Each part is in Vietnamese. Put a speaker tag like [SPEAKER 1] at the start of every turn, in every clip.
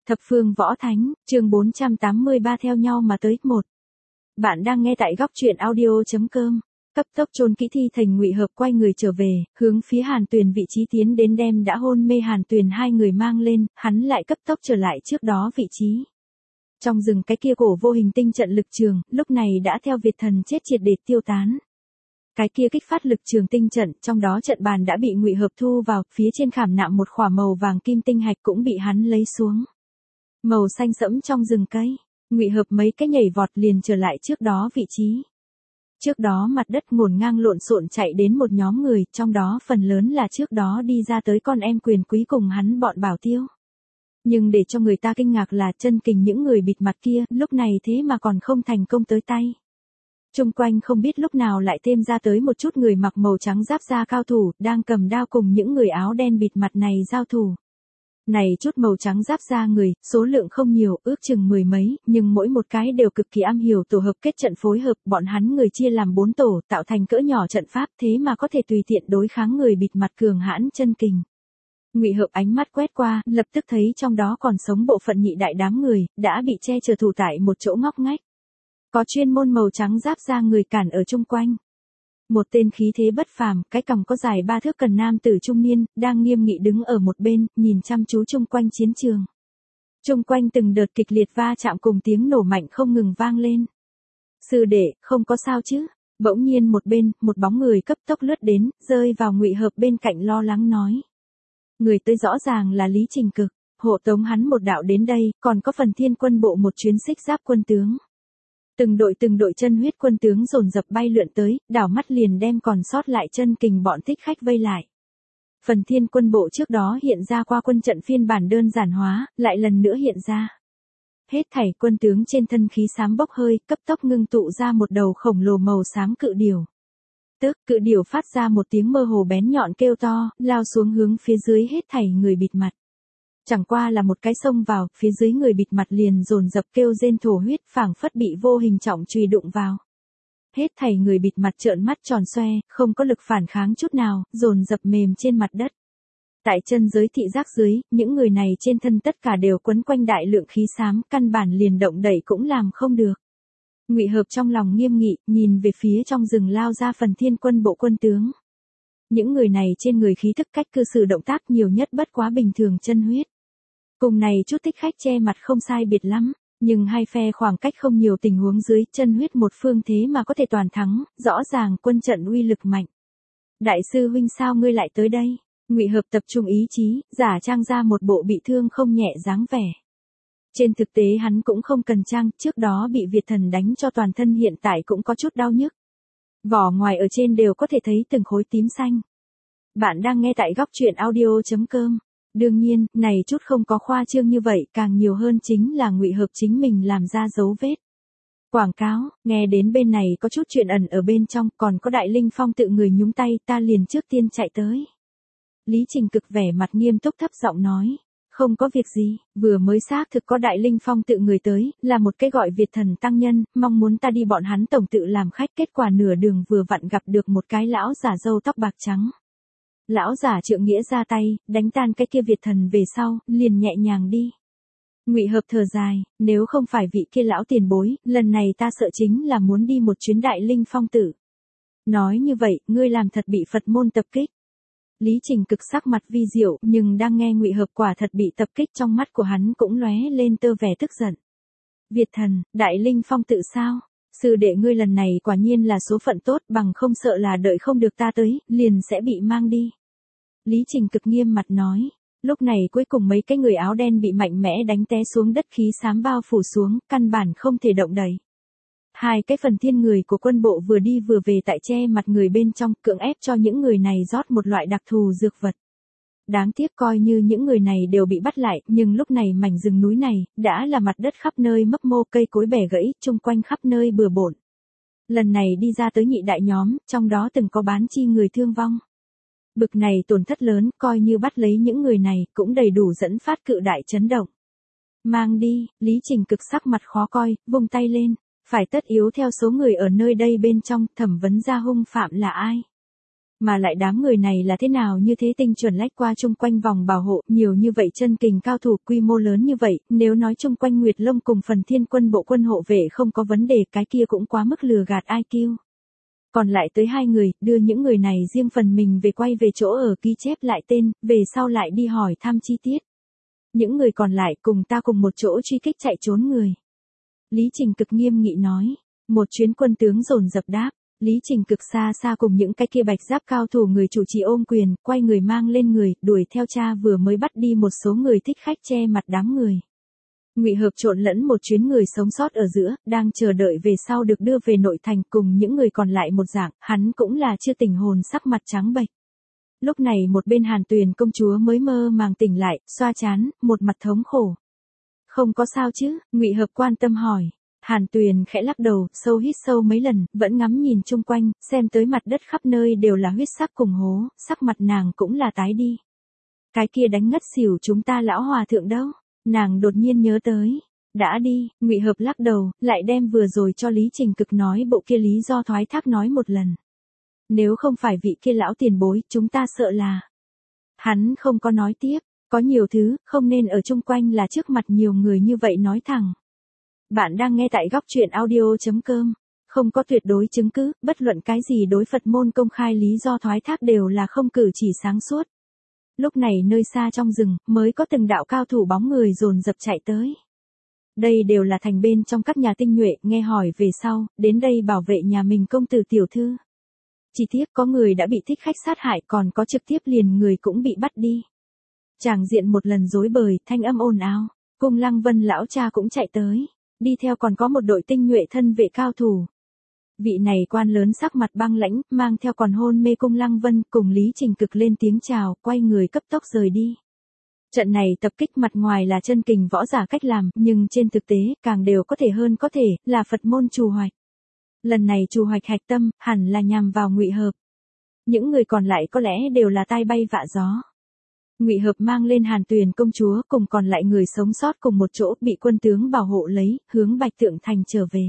[SPEAKER 1] Thập phương võ thánh, chương 483 theo nhau mà tới, 1. Bạn đang nghe tại góc truyện audio.com. Cấp tốc chôn kỹ thi thành Ngụy Hợp quay người trở về, hướng phía Hàn Tuyền vị trí tiến đến đem đã hôn mê Hàn Tuyền hai người mang lên, hắn lại cấp tốc trở lại trước đó vị trí. Trong rừng cái kia cổ vô hình tinh trận lực trường, lúc này đã theo Việt thần chết triệt để tiêu tán. Cái kia kích phát lực trường tinh trận, trong đó trận bàn đã bị Ngụy Hợp thu vào, phía trên khảm nạm một khỏa màu vàng kim tinh hạch cũng bị hắn lấy xuống. Màu xanh sẫm trong rừng cây, Ngụy Hợp mấy cái nhảy vọt liền trở lại trước đó vị trí. Trước đó mặt đất ngổn ngang lộn xộn chạy đến một nhóm người, trong đó phần lớn là trước đó đi ra tới con em quyền quý cùng hắn bọn bảo tiêu. Nhưng để cho người ta kinh ngạc là chân kình những người bịt mặt kia, lúc này thế mà còn không thành công tới tay. Chung quanh không biết lúc nào lại thêm ra tới một chút người mặc màu trắng giáp da cao thủ, đang cầm đao cùng những người áo đen bịt mặt này giao thủ. Này chút màu trắng giáp da người, số lượng không nhiều, ước chừng mười mấy, nhưng mỗi một cái đều cực kỳ am hiểu tổ hợp kết trận phối hợp, bọn hắn người chia làm 4 tổ, tạo thành cỡ nhỏ trận pháp, thế mà có thể tùy tiện đối kháng người bịt mặt cường hãn chân kình. Ngụy Hợp ánh mắt quét qua, lập tức thấy trong đó còn sống bộ phận nhị đại đám người, đã bị che chở thủ tại một chỗ ngóc ngách. Có chuyên môn màu trắng giáp da người cản ở chung quanh. Một tên khí thế bất phàm, cái cằm có dài 3 thước cần nam tử trung niên, đang nghiêm nghị đứng ở một bên, nhìn chăm chú chung quanh chiến trường. Chung quanh từng đợt kịch liệt va chạm cùng tiếng nổ mạnh không ngừng vang lên. Sư đệ, không có sao chứ? Bỗng nhiên một bên, một bóng người cấp tốc lướt đến, rơi vào Ngụy Hợp bên cạnh lo lắng nói. Người tới rõ ràng là Lý Trình Cực, hộ tống hắn một đạo đến đây, còn có phần Thiên quân bộ một chuyến xích giáp quân tướng. Từng đội chân huyết quân tướng dồn dập bay lượn tới, đảo mắt liền đem còn sót lại chân kình bọn thích khách vây lại. Phần Thiên quân bộ trước đó hiện ra qua quân trận phiên bản đơn giản hóa, lại lần nữa hiện ra. Hết thảy quân tướng trên thân khí xám bốc hơi, cấp tốc ngưng tụ ra một đầu khổng lồ màu xám cự điểu. Tức, cự điểu phát ra một tiếng mơ hồ bén nhọn kêu to, lao xuống hướng phía dưới hết thảy người bịt mặt. Chẳng qua là một cái xông vào, phía dưới người bịt mặt liền dồn dập kêu rên thổ huyết, phảng phất bị vô hình trọng chùy đụng vào. Hết thảy người bịt mặt trợn mắt tròn xoe, không có lực phản kháng chút nào, dồn dập mềm trên mặt đất. Tại chân giới thị giác dưới, những người này trên thân tất cả đều quấn quanh đại lượng khí xám, căn bản liền động đậy cũng làm không được. Ngụy Hợp trong lòng nghiêm nghị, nhìn về phía trong rừng lao ra phần Thiên quân bộ quân tướng. Những người này trên người khí thức cách cư xử động tác nhiều nhất bất quá bình thường chân huyết. Cùng này chút thích khách che mặt không sai biệt lắm, nhưng hai phe khoảng cách không nhiều tình huống dưới chân huyết một phương thế mà có thể toàn thắng, rõ ràng quân trận uy lực mạnh. Đại sư huynh sao ngươi lại tới đây? Ngụy Hợp tập trung ý chí, giả trang ra một bộ bị thương không nhẹ dáng vẻ. Trên thực tế hắn cũng không cần trang, trước đó bị Việt thần đánh cho toàn thân hiện tại cũng có chút đau nhức. Vỏ ngoài ở trên đều có thể thấy từng khối tím xanh. Bạn đang nghe tại góc truyện audio.com. Đương nhiên, này chút không có khoa trương như vậy, càng nhiều hơn chính là Ngụy Hợp chính mình làm ra dấu vết. Quảng cáo, nghe đến bên này có chút chuyện ẩn ở bên trong, còn có Đại Linh Phong tự người nhúng tay, ta liền trước tiên chạy tới. Lý Trình Cực vẻ mặt nghiêm túc thấp giọng nói. Không có việc gì, vừa mới xác thực có Đại Linh Phong tự người tới, là một cái gọi Việt thần tăng nhân, mong muốn ta đi bọn hắn tổng tự làm khách, kết quả nửa đường vừa vặn gặp được một cái lão giả râu tóc bạc trắng. Lão giả trượng nghĩa ra tay, đánh tan cái kia Việt thần về sau, liền nhẹ nhàng đi. Ngụy Hợp thở dài, nếu không phải vị kia lão tiền bối, lần này ta sợ chính là muốn đi một chuyến Đại Linh Phong tự. Nói như vậy, ngươi làm thật bị Phật môn tập kích. Lý Trình Cực sắc mặt vi diệu, nhưng đang nghe Ngụy Hợp quả thật bị tập kích, trong mắt của hắn cũng lóe lên tơ vẻ tức giận. Việt thần, Đại Linh Phong tự sao? Sư đệ ngươi lần này quả nhiên là số phận tốt, bằng không sợ là đợi không được ta tới, liền sẽ bị mang đi. Lý Trình Cực nghiêm mặt nói. Lúc này cuối cùng mấy cái người áo đen bị mạnh mẽ đánh té xuống đất, khí xám bao phủ xuống, căn bản không thể động đậy. Hai cái phần thiên người của quân bộ vừa đi vừa về tại che mặt người bên trong, cưỡng ép cho những người này rót một loại đặc thù dược vật. Đáng tiếc coi như những người này đều bị bắt lại, nhưng lúc này mảnh rừng núi này, đã là mặt đất khắp nơi mấp mô, cây cối bẻ gãy, chung quanh khắp nơi bừa bộn. Lần này đi ra tới nhị đại nhóm, trong đó từng có bán chi người thương vong. Bực này tổn thất lớn, coi như bắt lấy những người này, cũng đầy đủ dẫn phát cự đại chấn động. Mang đi, Lý Trình Cực sắc mặt khó coi, vung tay lên. Phải tất yếu theo số người ở nơi đây bên trong, thẩm vấn ra hung phạm là ai. Mà lại đám người này là thế nào như thế, tinh chuẩn lách qua chung quanh vòng bảo hộ, nhiều như vậy chân kình cao thủ quy mô lớn như vậy, nếu nói chung quanh Nguyệt Long cùng phần Thiên Quân bộ quân hộ vệ không có vấn đề, cái kia cũng quá mức lừa gạt IQ. Còn lại tới 2 người, đưa những người này riêng phần mình về quay về chỗ ở ghi chép lại tên, về sau lại đi hỏi thăm chi tiết. Những người còn lại cùng ta cùng một chỗ truy kích chạy trốn người. Lý Trình Cực nghiêm nghị nói. Một chuyến quân tướng dồn dập đáp. Lý Trình Cực xa xa cùng những cái kia bạch giáp cao thủ người chủ trì ôm quyền, quay người mang lên người, đuổi theo cha vừa mới bắt đi một số người thích khách che mặt đám người. Ngụy Hợp trộn lẫn một chuyến người sống sót ở giữa, đang chờ đợi về sau được đưa về nội thành cùng những người còn lại một dạng, hắn cũng là chưa tỉnh hồn, sắc mặt trắng bệch. Lúc này một bên Hàn Tuyền công chúa mới mơ màng tỉnh lại, xoa trán, một mặt thống khổ. Không có sao chứ? Ngụy Hợp quan tâm hỏi. Hàn Tuyền khẽ lắc đầu, sâu hít sâu mấy lần, vẫn ngắm nhìn chung quanh, xem tới mặt đất khắp nơi đều là huyết sắc cùng hố, sắc mặt nàng cũng là tái đi. Cái kia đánh ngất xỉu chúng ta lão hòa thượng đâu? Nàng đột nhiên nhớ tới. Đã đi, Ngụy Hợp lắc đầu, lại đem vừa rồi cho Lý Trình Cực nói bộ kia lý do thoái thác nói một lần. Nếu không phải vị kia lão tiền bối, chúng ta sợ là... Hắn không có nói tiếp, có nhiều thứ, không nên ở chung quanh là trước mặt nhiều người như vậy nói thẳng. Bạn đang nghe tại góc truyện audio.com, không có tuyệt đối chứng cứ, bất luận cái gì đối Phật môn công khai lý do thoái thác đều là không cử chỉ sáng suốt. Lúc này nơi xa trong rừng, mới có từng đạo cao thủ bóng người dồn dập chạy tới. Đây đều là thành bên trong các nhà tinh nhuệ, nghe hỏi về sau, đến đây bảo vệ nhà mình công tử tiểu thư. Chỉ tiếc có người đã bị thích khách sát hại, còn có trực tiếp liền người cũng bị bắt đi. Tràng diện một lần rối bời, thanh âm ồn ào, Cung Lăng Vân lão cha cũng chạy tới, đi theo còn có một đội tinh nhuệ thân vệ cao thủ. Vị này quan lớn sắc mặt băng lãnh, mang theo còn hôn mê Cung Lăng Vân, cùng Lý Trình Cực lên tiếng chào, quay người cấp tốc rời đi. Trận này tập kích mặt ngoài là chân kình võ giả cách làm, nhưng trên thực tế, càng đều có thể hơn có thể, là Phật môn trù hoạch. Lần này trù hoạch hạch tâm, hẳn là nhằm vào Ngụy Hợp. Những người còn lại có lẽ đều là tai bay vạ gió. Ngụy Hợp mang lên Hàn Tuyền công chúa cùng còn lại người sống sót cùng một chỗ bị quân tướng bảo hộ lấy, hướng Bạch Tượng Thành trở về.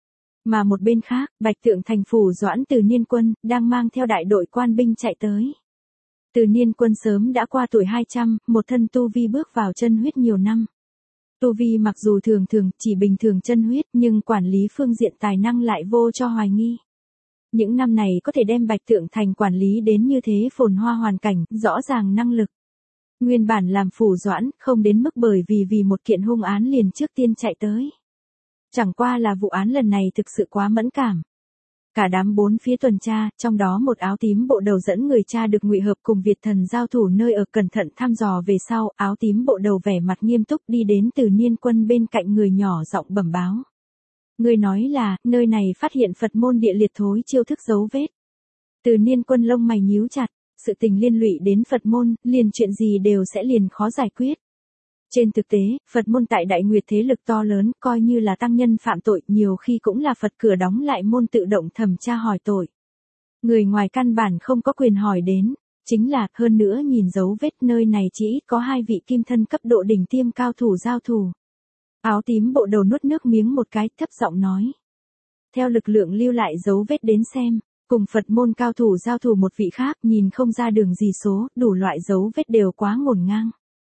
[SPEAKER 1] Mà một bên khác, Bạch Tượng Thành phủ Doãn Từ Niên Quân, đang mang theo đại đội quan binh chạy tới. Từ Niên Quân sớm đã qua tuổi 200, một thân tu vi bước vào chân huyết nhiều năm. Tu vi mặc dù thường thường, chỉ bình thường chân huyết, nhưng quản lý phương diện tài năng lại vô cho hoài nghi. Những năm này có thể đem Bạch Tượng Thành quản lý đến như thế phồn hoa hoàn cảnh, rõ ràng năng lực. Nguyên bản làm phủ Doãn, không đến mức bởi vì một kiện hung án liền trước tiên chạy tới. Chẳng qua là vụ án lần này thực sự quá mẫn cảm. Cả đám bốn phía tuần tra, trong đó một áo tím bộ đầu dẫn người cha được Ngụy Hợp cùng Việt Thần giao thủ nơi ở, cẩn thận thăm dò về sau, áo tím bộ đầu vẻ mặt nghiêm túc đi đến Từ Niên Quân bên cạnh người nhỏ giọng bẩm báo. Người nói là, nơi này phát hiện Phật môn địa liệt thối chiêu thức dấu vết. Từ Niên Quân lông mày nhíu chặt, sự tình liên lụy đến Phật môn, liền chuyện gì đều sẽ liền khó giải quyết. Trên thực tế, Phật môn tại Đại Nguyệt thế lực to lớn, coi như là tăng nhân phạm tội, nhiều khi cũng là Phật cửa đóng lại môn tự động thẩm tra hỏi tội. Người ngoài căn bản không có quyền hỏi đến, chính là, hơn nữa nhìn dấu vết nơi này chỉ ít có 2 vị kim thân cấp độ đỉnh tiêm cao thủ giao thủ. Áo tím bộ đầu nuốt nước miếng một cái, thấp giọng nói. Theo lực lượng lưu lại dấu vết đến xem, cùng Phật môn cao thủ giao thủ một vị khác, nhìn không ra đường gì số, đủ loại dấu vết đều quá ngổn ngang.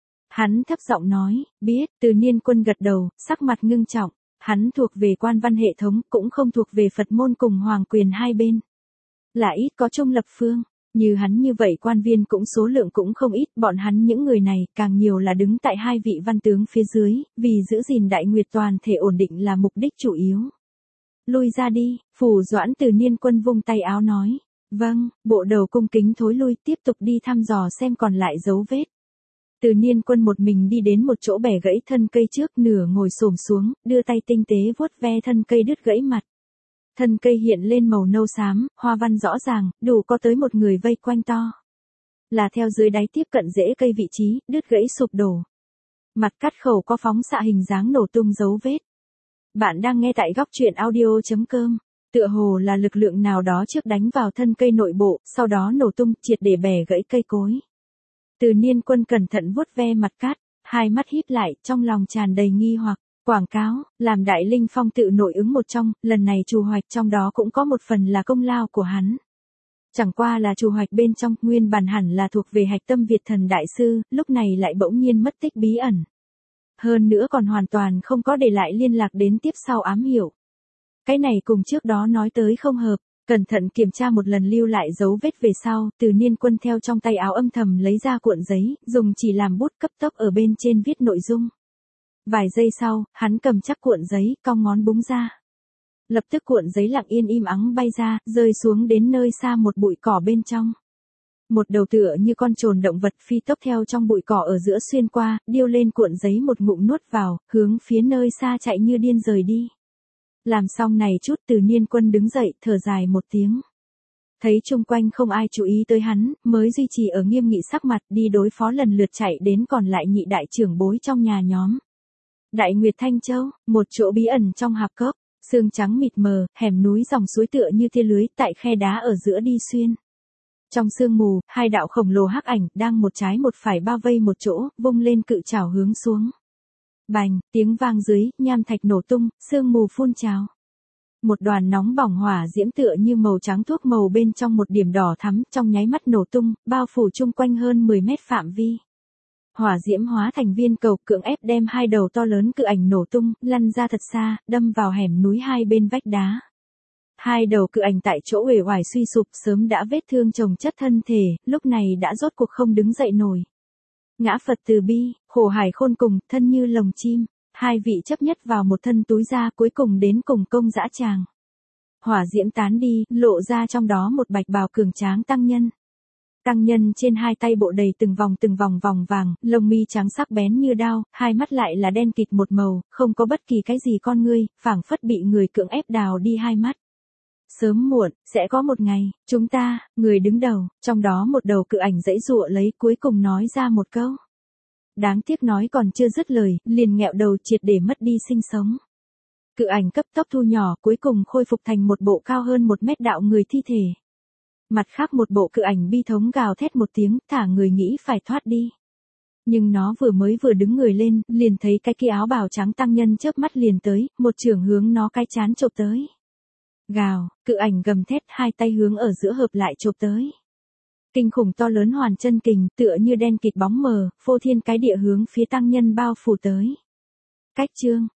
[SPEAKER 1] Hắn thấp giọng nói, biết, Từ Niên Quân gật đầu, sắc mặt ngưng trọng, hắn thuộc về quan văn hệ thống, cũng không thuộc về Phật môn cùng hoàng quyền hai bên. Là ít có trung lập phương, như hắn như vậy quan viên cũng số lượng cũng không ít, bọn hắn những người này, càng nhiều là đứng tại 2 vị văn tướng phía dưới, vì giữ gìn Đại Nguyệt toàn thể ổn định là mục đích chủ yếu. Lui ra đi, phủ Doãn Từ Niên Quân vung tay áo nói, vâng, bộ đầu cung kính thối lui, tiếp tục đi thăm dò xem còn lại dấu vết. Từ Niên Quân một mình đi đến một chỗ bẻ gãy thân cây trước, nửa ngồi xổm xuống, đưa tay tinh tế vuốt ve thân cây đứt gãy mặt. Thân cây hiện lên màu nâu xám, hoa văn rõ ràng, đủ có tới một người vây quanh to. Là theo dưới đáy tiếp cận rễ cây vị trí, đứt gãy sụp đổ. Mặt cắt khẩu có phóng xạ hình dáng nổ tung dấu vết. Bạn đang nghe tại góc truyện audio.com. Tựa hồ là lực lượng nào đó trước đánh vào thân cây nội bộ, sau đó nổ tung, triệt để bẻ gãy cây cối. Từ Niên Quân cẩn thận vuốt ve mặt cát, hai mắt híp lại, trong lòng tràn đầy nghi hoặc. Quảng cáo, làm Đại Linh Phong tự nội ứng một trong, lần này trù hoạch trong đó cũng có một phần là công lao của hắn. Chẳng qua là trù hoạch bên trong, nguyên bản hẳn là thuộc về Hạch Tâm Việt Thần Đại Sư, lúc này lại bỗng nhiên mất tích bí ẩn. Hơn nữa còn hoàn toàn không có để lại liên lạc đến tiếp sau ám hiệu. Cái này cùng trước đó nói tới không hợp, cẩn thận kiểm tra một lần lưu lại dấu vết về sau, Từ Niên Quân theo trong tay áo âm thầm lấy ra cuộn giấy, dùng chỉ làm bút cấp tốc ở bên trên viết nội dung. Vài giây sau, hắn cầm chắc cuộn giấy, cong ngón búng ra. Lập tức cuộn giấy lặng yên im ắng bay ra, rơi xuống đến nơi xa một bụi cỏ bên trong. Một đầu tựa như con trồn động vật phi tốc theo trong bụi cỏ ở giữa xuyên qua, điêu lên cuộn giấy một ngụm nuốt vào, hướng phía nơi xa chạy như điên rời đi. Làm xong này chút, Từ Niên Quân đứng dậy, thở dài một tiếng. Thấy chung quanh không ai chú ý tới hắn, mới duy trì ở nghiêm nghị sắc mặt đi đối phó lần lượt chạy đến còn lại nhị đại trưởng bối trong nhà nhóm. Đại Nguyệt Thanh Châu, một chỗ bí ẩn trong hạp cốc, sương trắng mịt mờ, hẻm núi dòng suối tựa như tia lưới tại khe đá ở giữa đi xuyên. Trong sương mù, hai đạo khổng lồ hắc ảnh đang một trái một phải bao vây một chỗ, vung lên cự chảo hướng xuống. Bành, tiếng vang dưới, nham thạch nổ tung, sương mù phun trào. Một đoàn nóng bỏng hỏa diễm tựa như màu trắng thuốc màu bên trong một điểm đỏ thắm, trong nháy mắt nổ tung, bao phủ chung quanh hơn 10 mét phạm vi. Hỏa diễm hóa thành viên cầu, cưỡng ép đem hai đầu to lớn cự ảnh nổ tung, lăn ra thật xa, đâm vào hẻm núi hai bên vách đá. Hai đầu cự ảnh tại chỗ uể oải suy sụp, sớm đã vết thương chồng chất thân thể, lúc này đã rốt cuộc không đứng dậy nổi. Ngã Phật từ bi, khổ hải khôn cùng, thân như lồng chim, hai vị chấp nhất vào một thân túi ra, cuối cùng đến cùng công dã tràng. Hỏa diễm tán đi, lộ ra trong đó một bạch bào cường tráng tăng nhân. Tăng nhân trên hai tay bộ đầy từng vòng vòng vàng, lông mi trắng sắc bén như đao, hai mắt lại là đen kịt một màu, không có bất kỳ cái gì con ngươi, phảng phất bị người cưỡng ép đào đi hai mắt. Sớm muộn, sẽ có một ngày, chúng ta, người đứng đầu, trong đó một đầu cự ảnh giãy giụa lấy, cuối cùng nói ra một câu. Đáng tiếc nói còn chưa dứt lời, liền nghẹo đầu triệt để mất đi sinh sống. Cự ảnh cấp tốc thu nhỏ, cuối cùng khôi phục thành một bộ cao hơn 1 mét đạo người thi thể. Mặt khác một bộ cự ảnh bi thống gào thét một tiếng, thả người nghĩ phải thoát đi. Nhưng nó vừa đứng người lên, liền thấy cái kia áo bào trắng tăng nhân chớp mắt liền tới, một chưởng hướng nó cái chán chộp tới. Gào, cự ảnh gầm thét, hai tay hướng ở giữa hợp lại chộp tới. Kinh khủng to lớn hoàn chân kình, tựa như đen kịt bóng mờ, phô thiên cái địa hướng phía tăng nhân bao phủ tới. Cách chương